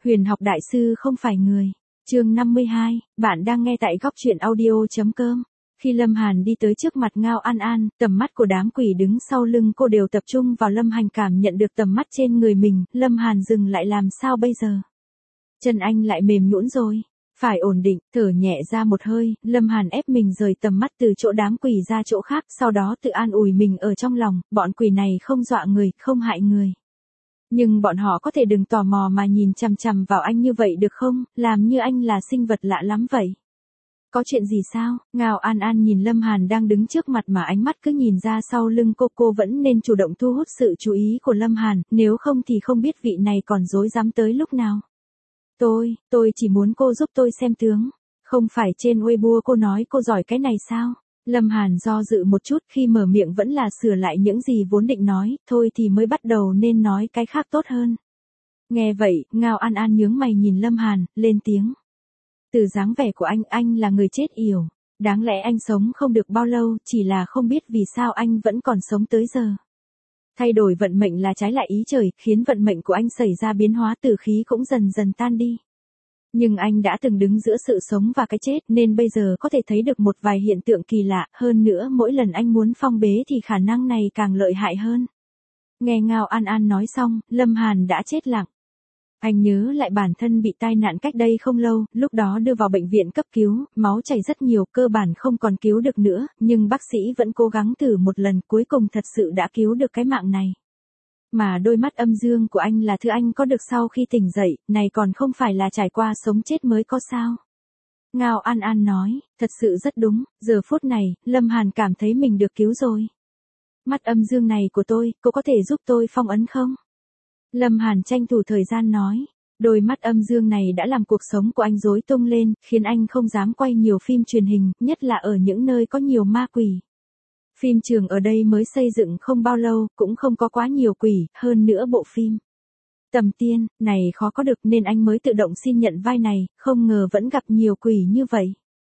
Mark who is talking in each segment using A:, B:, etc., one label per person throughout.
A: Huyền học đại sư không phải người. Chương 52, bạn đang nghe tại góc truyện audio.com. Khi Lâm Hàn đi tới trước mặt Ngao An An, tầm mắt của đám quỷ đứng sau lưng cô đều tập trung vào Lâm Hàn, cảm nhận được tầm mắt trên người mình, Lâm Hàn dừng lại, làm sao bây giờ? Chân anh lại mềm nhũn rồi. Phải ổn định, thở nhẹ ra một hơi, Lâm Hàn ép mình rời tầm mắt từ chỗ đám quỷ ra chỗ khác, sau đó tự an ủi mình ở trong lòng, bọn quỷ này không dọa người, không hại người. Nhưng bọn họ có thể đừng tò mò mà nhìn chằm chằm vào anh như vậy được không, làm như anh là sinh vật lạ lắm vậy. Có chuyện gì sao? Ngao An An nhìn Lâm Hàn đang đứng trước mặt mà ánh mắt cứ nhìn ra sau lưng cô vẫn nên chủ động thu hút sự chú ý của Lâm Hàn, nếu không thì không biết vị này còn dối dám tới lúc nào. Tôi chỉ muốn cô giúp tôi xem tướng. Không phải trên Weibo cô nói cô giỏi cái này sao? Lâm Hàn do dự một chút, khi mở miệng vẫn là sửa lại những gì vốn định nói, thôi thì mới bắt đầu nên nói cái khác tốt hơn. Nghe vậy, Ngao An An nhướng mày nhìn Lâm Hàn, lên tiếng. Từ dáng vẻ của anh là người chết yểu. Đáng lẽ anh sống không được bao lâu, chỉ là không biết vì sao anh vẫn còn sống tới giờ. Thay đổi vận mệnh là trái lại ý trời, khiến vận mệnh của anh xảy ra biến hóa, tử khí cũng dần dần tan đi. Nhưng anh đã từng đứng giữa sự sống và cái chết, nên bây giờ có thể thấy được một vài hiện tượng kỳ lạ, hơn nữa mỗi lần anh muốn phong bế thì khả năng này càng lợi hại hơn. Nghe Ngao An An nói xong, Lâm Hàn đã chết lặng. Anh nhớ lại bản thân bị tai nạn cách đây không lâu, lúc đó đưa vào bệnh viện cấp cứu, máu chảy rất nhiều, cơ bản không còn cứu được nữa, nhưng bác sĩ vẫn cố gắng thử một lần, cuối cùng thật sự đã cứu được cái mạng này. Mà đôi mắt âm dương của anh là thứ anh có được sau khi tỉnh dậy, này còn không phải là trải qua sống chết mới có sao. Ngao An An nói, thật sự rất đúng, giờ phút này, Lâm Hàn cảm thấy mình được cứu rồi. Mắt âm dương này của tôi, cô có thể giúp tôi phong ấn không? Lâm Hàn tranh thủ thời gian nói, đôi mắt âm dương này đã làm cuộc sống của anh rối tung lên, khiến anh không dám quay nhiều phim truyền hình, nhất là ở những nơi có nhiều ma quỷ. Phim trường ở đây mới xây dựng không bao lâu, cũng không có quá nhiều quỷ, hơn nữa bộ phim Tầm Tiên này khó có được nên anh mới tự động xin nhận vai này, không ngờ vẫn gặp nhiều quỷ như vậy.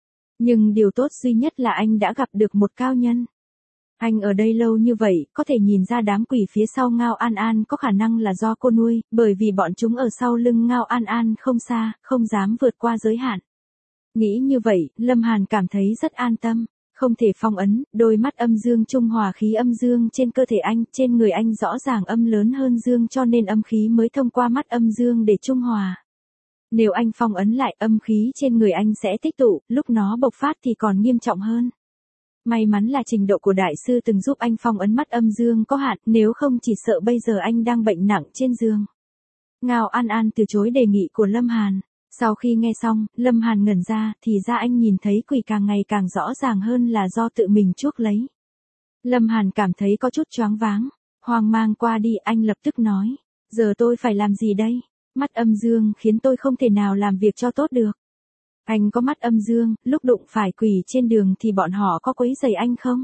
A: Nhưng điều tốt duy nhất là anh đã gặp được một cao nhân. Anh ở đây lâu như vậy, có thể nhìn ra đám quỷ phía sau Ngao An An có khả năng là do cô nuôi, bởi vì bọn chúng ở sau lưng Ngao An An không xa, không dám vượt qua giới hạn. Nghĩ như vậy, Lâm Hàn cảm thấy rất an tâm. Không thể phong ấn, đôi mắt âm dương trung hòa khí âm dương trên cơ thể anh, trên người anh rõ ràng âm lớn hơn dương cho nên âm khí mới thông qua mắt âm dương để trung hòa. Nếu anh phong ấn lại, âm khí trên người anh sẽ tích tụ, lúc nó bộc phát thì còn nghiêm trọng hơn. May mắn là trình độ của đại sư từng giúp anh phong ấn mắt âm dương có hạn, nếu không chỉ sợ bây giờ anh đang bệnh nặng trên giường. Ngao An An từ chối đề nghị của Lâm Hàn. Sau khi nghe xong, Lâm Hàn ngẩn ra, thì ra anh nhìn thấy quỷ càng ngày càng rõ ràng hơn là do tự mình chuốc lấy. Lâm Hàn cảm thấy có chút choáng váng, hoang mang qua đi, anh lập tức nói, giờ tôi phải làm gì đây? Mắt âm dương khiến tôi không thể nào làm việc cho tốt được. Anh có mắt âm dương, lúc đụng phải quỷ trên đường thì bọn họ có quấy rầy anh không?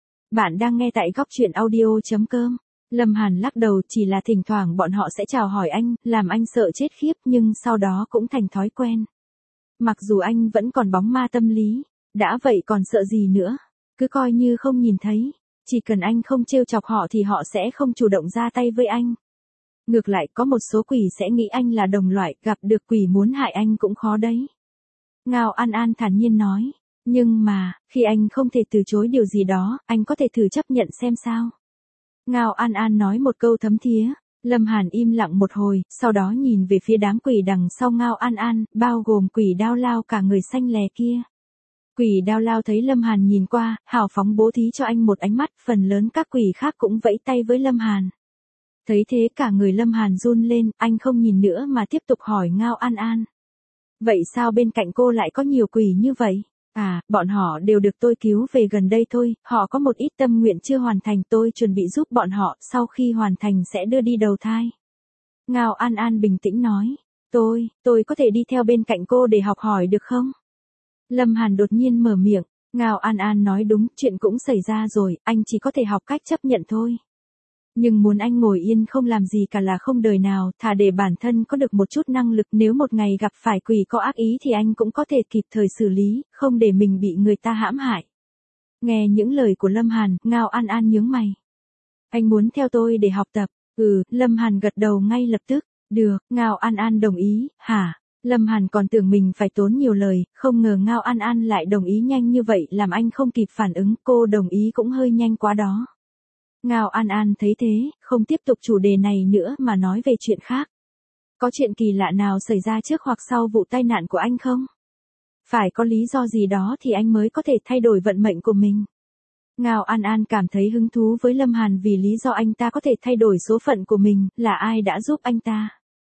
A: Bạn đang nghe tại góc truyện audio.com. Lâm Hàn lắc đầu, chỉ là thỉnh thoảng bọn họ sẽ chào hỏi anh, làm anh sợ chết khiếp nhưng sau đó cũng thành thói quen. Mặc dù anh vẫn còn bóng ma tâm lý, đã vậy còn sợ gì nữa, cứ coi như không nhìn thấy, chỉ cần anh không trêu chọc họ thì họ sẽ không chủ động ra tay với anh. Ngược lại có một số quỷ sẽ nghĩ anh là đồng loại, gặp được quỷ muốn hại anh cũng khó đấy. Ngao An An thản nhiên nói, nhưng mà, khi anh không thể từ chối điều gì đó, anh có thể thử chấp nhận xem sao. Ngao An An nói một câu thấm thía, Lâm Hàn im lặng một hồi, sau đó nhìn về phía đám quỷ đằng sau Ngao An An, bao gồm quỷ Đao Lao cả người xanh lè kia. Quỷ Đao Lao thấy Lâm Hàn nhìn qua, hào phóng bố thí cho anh một ánh mắt, phần lớn các quỷ khác cũng vẫy tay với Lâm Hàn. Thấy thế cả người Lâm Hàn run lên, anh không nhìn nữa mà tiếp tục hỏi Ngao An An. Vậy sao bên cạnh cô lại có nhiều quỷ như vậy? À, bọn họ đều được tôi cứu về gần đây thôi, họ có một ít tâm nguyện chưa hoàn thành, tôi chuẩn bị giúp bọn họ, sau khi hoàn thành sẽ đưa đi đầu thai. Ngao An An bình tĩnh nói, tôi có thể đi theo bên cạnh cô để học hỏi được không? Lâm Hàn đột nhiên mở miệng, Ngao An An nói đúng, chuyện cũng xảy ra rồi, anh chỉ có thể học cách chấp nhận thôi. Nhưng muốn anh ngồi yên không làm gì cả là không đời nào, thà để bản thân có được một chút năng lực, nếu một ngày gặp phải quỷ có ác ý thì anh cũng có thể kịp thời xử lý, không để mình bị người ta hãm hại. Nghe những lời của Lâm Hàn, Ngao An An nhướng mày. Anh muốn theo tôi để học tập? Lâm Hàn gật đầu ngay lập tức. Được, Ngao An An đồng ý, hả? Lâm Hàn còn tưởng mình phải tốn nhiều lời, không ngờ Ngao An An lại đồng ý nhanh như vậy làm anh không kịp phản ứng, cô đồng ý cũng hơi nhanh quá đó. Ngao An An thấy thế, không tiếp tục chủ đề này nữa mà nói về chuyện khác. Có chuyện kỳ lạ nào xảy ra trước hoặc sau vụ tai nạn của anh không? Phải có lý do gì đó thì anh mới có thể thay đổi vận mệnh của mình. Ngao An An cảm thấy hứng thú với Lâm Hàn vì lý do anh ta có thể thay đổi số phận của mình, là ai đã giúp anh ta.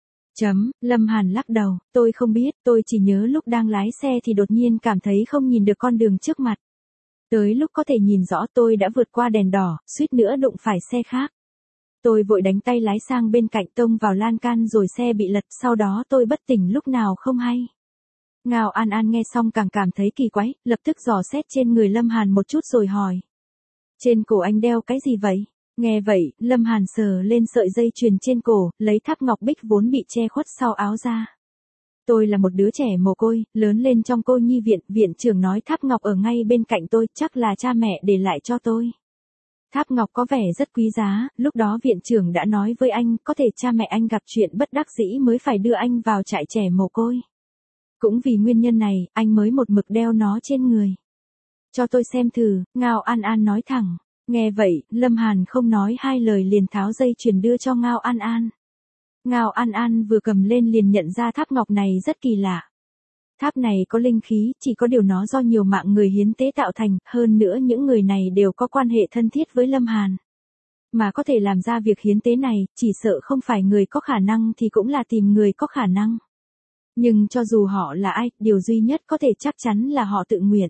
A: Lâm Hàn lắc đầu, tôi không biết, tôi chỉ nhớ lúc đang lái xe thì đột nhiên cảm thấy không nhìn được con đường trước mặt. Tới lúc có thể nhìn rõ tôi đã vượt qua đèn đỏ, suýt nữa đụng phải xe khác. Tôi vội đánh tay lái sang bên cạnh tông vào lan can rồi xe bị lật, sau đó tôi bất tỉnh lúc nào không hay. Ngao An An nghe xong càng cảm thấy kỳ quái, lập tức dò xét trên người Lâm Hàn một chút rồi hỏi. Trên cổ anh đeo cái gì vậy? Nghe vậy, Lâm Hàn sờ lên sợi dây chuyền trên cổ, lấy tháp ngọc bích vốn bị che khuất sau áo ra. Tôi là một đứa trẻ mồ côi, lớn lên trong cô nhi viện, viện trưởng nói tháp ngọc ở ngay bên cạnh tôi, chắc là cha mẹ để lại cho tôi. Tháp ngọc có vẻ rất quý giá, lúc đó viện trưởng đã nói với anh, có thể cha mẹ anh gặp chuyện bất đắc dĩ mới phải đưa anh vào trại trẻ mồ côi. Cũng vì nguyên nhân này, anh mới một mực đeo nó trên người. Cho tôi xem thử, Ngao An An nói thẳng. Nghe vậy, Lâm Hàn không nói hai lời liền tháo dây chuyền đưa cho Ngao An An. Ngao An An vừa cầm lên liền nhận ra tháp ngọc này rất kỳ lạ. Tháp này có linh khí, chỉ có điều nó do nhiều mạng người hiến tế tạo thành, hơn nữa những người này đều có quan hệ thân thiết với Lâm Hàn. Mà có thể làm ra việc hiến tế này, chỉ sợ không phải người có khả năng thì cũng là tìm người có khả năng. Nhưng cho dù họ là ai, điều duy nhất có thể chắc chắn là họ tự nguyện.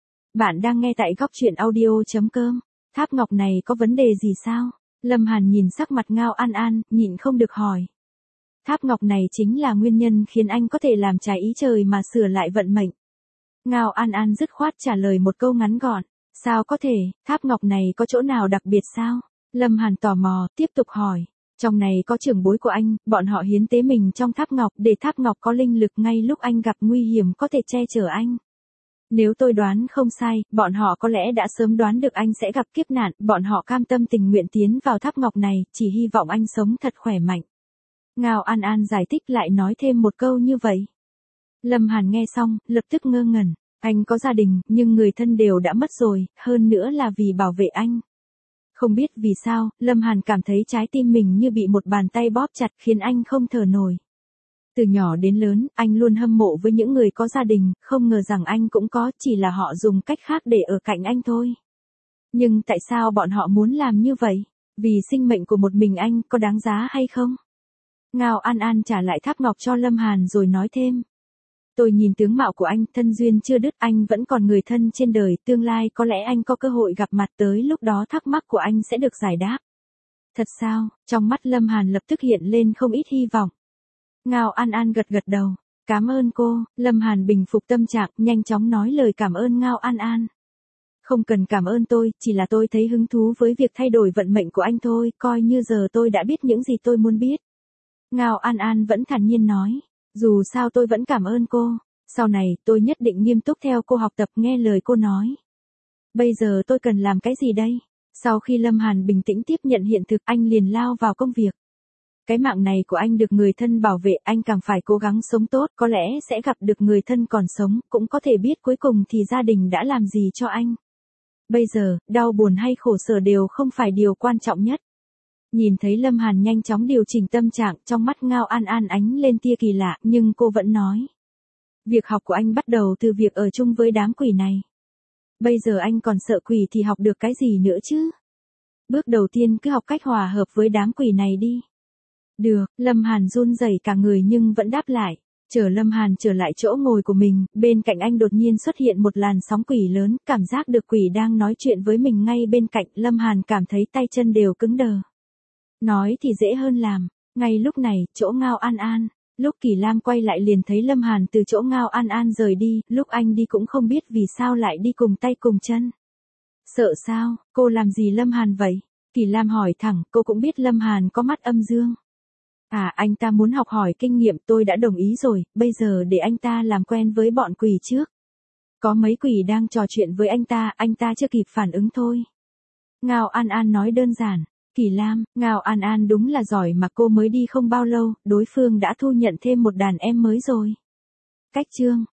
A: Bạn đang nghe tại góc truyện audio.com. Tháp ngọc này có vấn đề gì sao? Lâm Hàn nhìn sắc mặt Ngao An An, nhịn không được hỏi. Tháp ngọc này chính là nguyên nhân khiến anh có thể làm trái ý trời mà sửa lại vận mệnh. Ngao An An dứt khoát trả lời một câu ngắn gọn. Sao có thể, tháp ngọc này có chỗ nào đặc biệt sao? Lâm Hàn tò mò, tiếp tục hỏi. Trong này có trưởng bối của anh, bọn họ hiến tế mình trong tháp ngọc để tháp ngọc có linh lực ngay lúc anh gặp nguy hiểm có thể che chở anh. Nếu tôi đoán không sai, bọn họ có lẽ đã sớm đoán được anh sẽ gặp kiếp nạn, bọn họ cam tâm tình nguyện tiến vào tháp ngọc này, chỉ hy vọng anh sống thật khỏe mạnh. Ngao An An giải thích lại nói thêm một câu như vậy. Lâm Hàn nghe xong, lập tức ngơ ngẩn. Anh có gia đình, nhưng người thân đều đã mất rồi, hơn nữa là vì bảo vệ anh. Không biết vì sao, Lâm Hàn cảm thấy trái tim mình như bị một bàn tay bóp chặt khiến anh không thở nổi. Từ nhỏ đến lớn, anh luôn hâm mộ với những người có gia đình, không ngờ rằng anh cũng có, chỉ là họ dùng cách khác để ở cạnh anh thôi. Nhưng tại sao bọn họ muốn làm như vậy? Vì sinh mệnh của một mình anh có đáng giá hay không? Ngao An An trả lại tháp ngọc cho Lâm Hàn rồi nói thêm. Tôi nhìn tướng mạo của anh, thân duyên chưa đứt, anh vẫn còn người thân trên đời, tương lai có lẽ anh có cơ hội gặp mặt, tới lúc đó thắc mắc của anh sẽ được giải đáp. Thật sao? Trong mắt Lâm Hàn lập tức hiện lên không ít hy vọng. Ngao An An gật gật đầu. Cảm ơn cô. Lâm Hàn bình phục tâm trạng, nhanh chóng nói lời cảm ơn Ngao An An. Không cần cảm ơn tôi, chỉ là tôi thấy hứng thú với việc thay đổi vận mệnh của anh thôi, coi như giờ tôi đã biết những gì tôi muốn biết. Ngao An An vẫn thản nhiên nói. Dù sao tôi vẫn cảm ơn cô. Sau này, tôi nhất định nghiêm túc theo cô học tập nghe lời cô nói. Bây giờ tôi cần làm cái gì đây? Sau khi Lâm Hàn bình tĩnh tiếp nhận hiện thực, anh liền lao vào công việc. Cái mạng này của anh được người thân bảo vệ, anh càng phải cố gắng sống tốt, có lẽ sẽ gặp được người thân còn sống, cũng có thể biết cuối cùng thì gia đình đã làm gì cho anh. Bây giờ, đau buồn hay khổ sở đều không phải điều quan trọng nhất. Nhìn thấy Lâm Hàn nhanh chóng điều chỉnh tâm trạng, trong mắt Ngao An An ánh lên tia kỳ lạ, nhưng cô vẫn nói. Việc học của anh bắt đầu từ việc ở chung với đám quỷ này. Bây giờ anh còn sợ quỷ thì học được cái gì nữa chứ? Bước đầu tiên cứ học cách hòa hợp với đám quỷ này đi. Được, Lâm Hàn run rẩy cả người nhưng vẫn đáp lại. Chờ Lâm Hàn trở lại chỗ ngồi của mình, bên cạnh anh đột nhiên xuất hiện một làn sóng quỷ lớn, cảm giác được quỷ đang nói chuyện với mình ngay bên cạnh, Lâm Hàn cảm thấy tay chân đều cứng đờ. Nói thì dễ hơn làm, ngay lúc này, chỗ Ngao An An, lúc Kỳ Lam quay lại liền thấy Lâm Hàn từ chỗ Ngao An An rời đi, lúc anh đi cũng không biết vì sao lại đi cùng tay cùng chân. Sợ sao, cô làm gì Lâm Hàn vậy? Kỳ Lam hỏi thẳng, cô cũng biết Lâm Hàn có mắt âm dương. À, anh ta muốn học hỏi kinh nghiệm, tôi đã đồng ý rồi, bây giờ để anh ta làm quen với bọn quỷ trước. Có mấy quỷ đang trò chuyện với anh ta chưa kịp phản ứng thôi. Ngao An An nói đơn giản. Kỳ Lam, Ngao An An đúng là giỏi mà cô mới đi không bao lâu, đối phương đã thu nhận thêm một đàn em mới rồi. Cách chương